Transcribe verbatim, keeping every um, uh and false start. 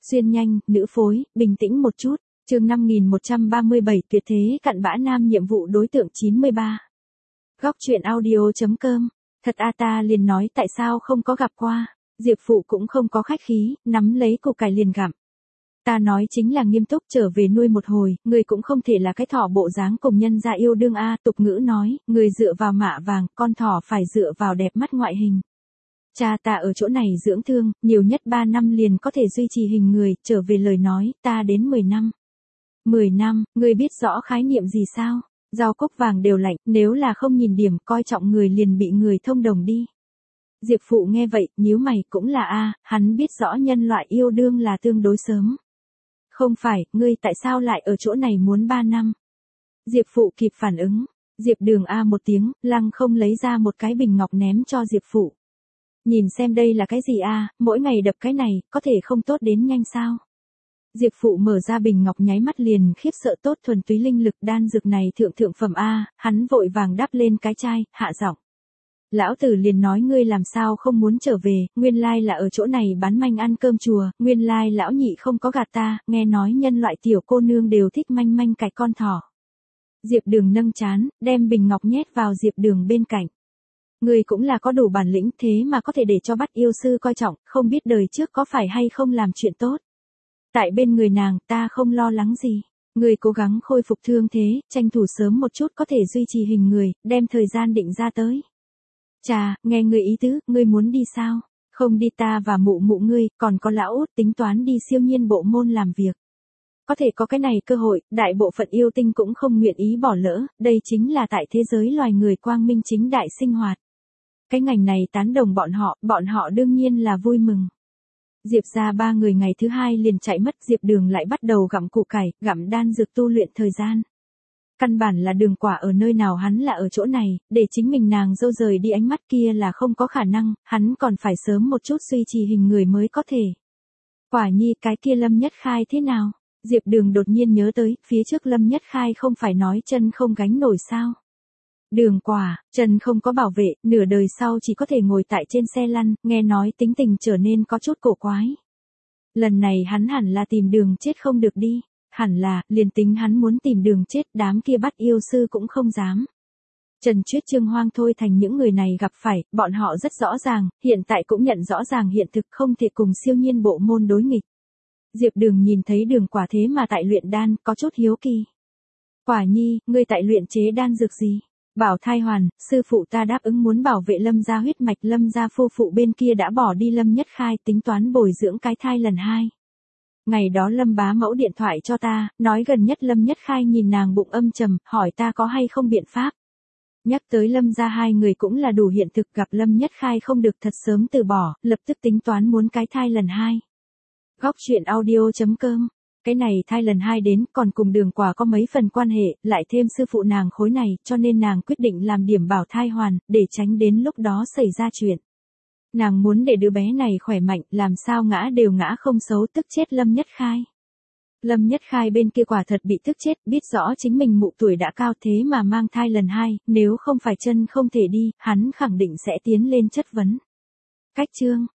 Xuyên nhanh, nữ phối, bình tĩnh một chút. Chương năm nghìn một trăm ba mươi bảy tuyệt thế cặn bã nam nhiệm vụ đối tượng chín mươi ba. Góc truyện audio chấm com. Thật a ta liền nói tại sao không có gặp qua. Diệp Phụ cũng không có khách khí, nắm lấy củ cải liền gặm. Ta nói chính là nghiêm túc trở về nuôi một hồi, người cũng không thể là cái thỏ bộ dáng cùng nhân gia yêu đương a. Tục ngữ nói, người dựa vào mạ vàng, con thỏ phải dựa vào đẹp mắt ngoại hình. Cha ta ở chỗ này dưỡng thương, nhiều nhất ba năm liền có thể duy trì hình người, trở về lời nói, ta đến mười năm. mười năm, ngươi biết rõ khái niệm gì sao? Rau cúc vàng đều lạnh, nếu là không nhìn điểm coi trọng người liền bị người thông đồng đi. Diệp Phụ nghe vậy, nhíu mày, cũng là a, hắn biết rõ nhân loại yêu đương là tương đối sớm. Không phải, ngươi tại sao lại ở chỗ này muốn ba năm? Diệp Phụ kịp phản ứng. Diệp Đường a một tiếng, lăng không lấy ra một cái bình ngọc ném cho Diệp Phụ. Nhìn xem đây là cái gì a, mỗi ngày đập cái này, có thể không tốt đến nhanh sao? Diệp Phụ mở ra bình ngọc nháy mắt liền khiếp sợ tốt thuần túy linh lực đan dược này thượng thượng phẩm a, hắn vội vàng đắp lên cái chai, hạ giọng. Lão tử liền nói ngươi làm sao không muốn trở về, nguyên lai là ở chỗ này bán manh ăn cơm chùa, nguyên lai lão nhị không có gạt ta, nghe nói nhân loại tiểu cô nương đều thích manh manh cạch con thỏ. Diệp Đường nâng chán, đem bình ngọc nhét vào Diệp Đường bên cạnh. Ngươi cũng là có đủ bản lĩnh thế mà có thể để cho bắt yêu sư coi trọng, không biết đời trước có phải hay không làm chuyện tốt. Tại bên người nàng, ta không lo lắng gì. Ngươi cố gắng khôi phục thương thế, tranh thủ sớm một chút có thể duy trì hình người, đem thời gian định ra tới. Chà, nghe ngươi ý tứ, ngươi muốn đi sao? Không đi ta và mụ mụ ngươi, còn có lão út tính toán đi siêu nhiên bộ môn làm việc. Có thể có cái này cơ hội, đại bộ phận yêu tinh cũng không nguyện ý bỏ lỡ, đây chính là tại thế giới loài người quang minh chính đại sinh hoạt. Cái ngành này tán đồng bọn họ, bọn họ đương nhiên là vui mừng. Diệp ra ba người ngày thứ hai liền chạy mất, Diệp Đường lại bắt đầu gặm củ cải, gặm đan dược tu luyện thời gian. Căn bản là Đường Quả ở nơi nào hắn là ở chỗ này, để chính mình nàng dâu rời đi ánh mắt kia là không có khả năng, hắn còn phải sớm một chút duy trì hình người mới có thể. Quả nhi cái kia Lâm Nhất Khai thế nào? Diệp Đường đột nhiên nhớ tới, phía trước Lâm Nhất Khai không phải nói chân không gánh nổi sao? Đường Quả, chân không có bảo vệ, nửa đời sau chỉ có thể ngồi tại trên xe lăn, nghe nói tính tình trở nên có chút cổ quái. Lần này hắn hẳn là tìm đường chết không được đi, hẳn là, liền tính hắn muốn tìm đường chết, đám kia bắt yêu sư cũng không dám. Trần Chuyết Trương Hoang Thôi Thành những người này gặp phải, bọn họ rất rõ ràng, hiện tại cũng nhận rõ ràng hiện thực không thể cùng siêu nhiên bộ môn đối nghịch. Diệp Đường nhìn thấy Đường Quả thế mà tại luyện đan, có chút hiếu kỳ. Quả nhi, ngươi tại luyện chế đan dược gì? Bảo thai hoàn, sư phụ ta đáp ứng muốn bảo vệ Lâm gia huyết mạch, Lâm gia phu phụ bên kia đã bỏ đi Lâm Nhất Khai tính toán bồi dưỡng cái thai lần hai. Ngày đó Lâm bá mẫu điện thoại cho ta, nói gần nhất Lâm Nhất Khai nhìn nàng bụng âm trầm, hỏi ta có hay không biện pháp. Nhắc tới Lâm gia hai người cũng là đủ hiện thực, gặp Lâm Nhất Khai không được thật sớm từ bỏ, lập tức tính toán muốn cái thai lần hai. Góc truyện audio chấm com. Cái này thai lần hai đến, còn cùng Đường Quả có mấy phần quan hệ, lại thêm sư phụ nàng khối này, cho nên nàng quyết định làm điểm bảo thai hoàn, để tránh đến lúc đó xảy ra chuyện. Nàng muốn để đứa bé này khỏe mạnh, làm sao ngã đều ngã không xấu, tức chết Lâm Nhất Khai. Lâm Nhất Khai bên kia quả thật bị tức chết, biết rõ chính mình mụ tuổi đã cao thế mà mang thai lần hai, nếu không phải chân không thể đi, hắn khẳng định sẽ tiến lên chất vấn. Cách chương.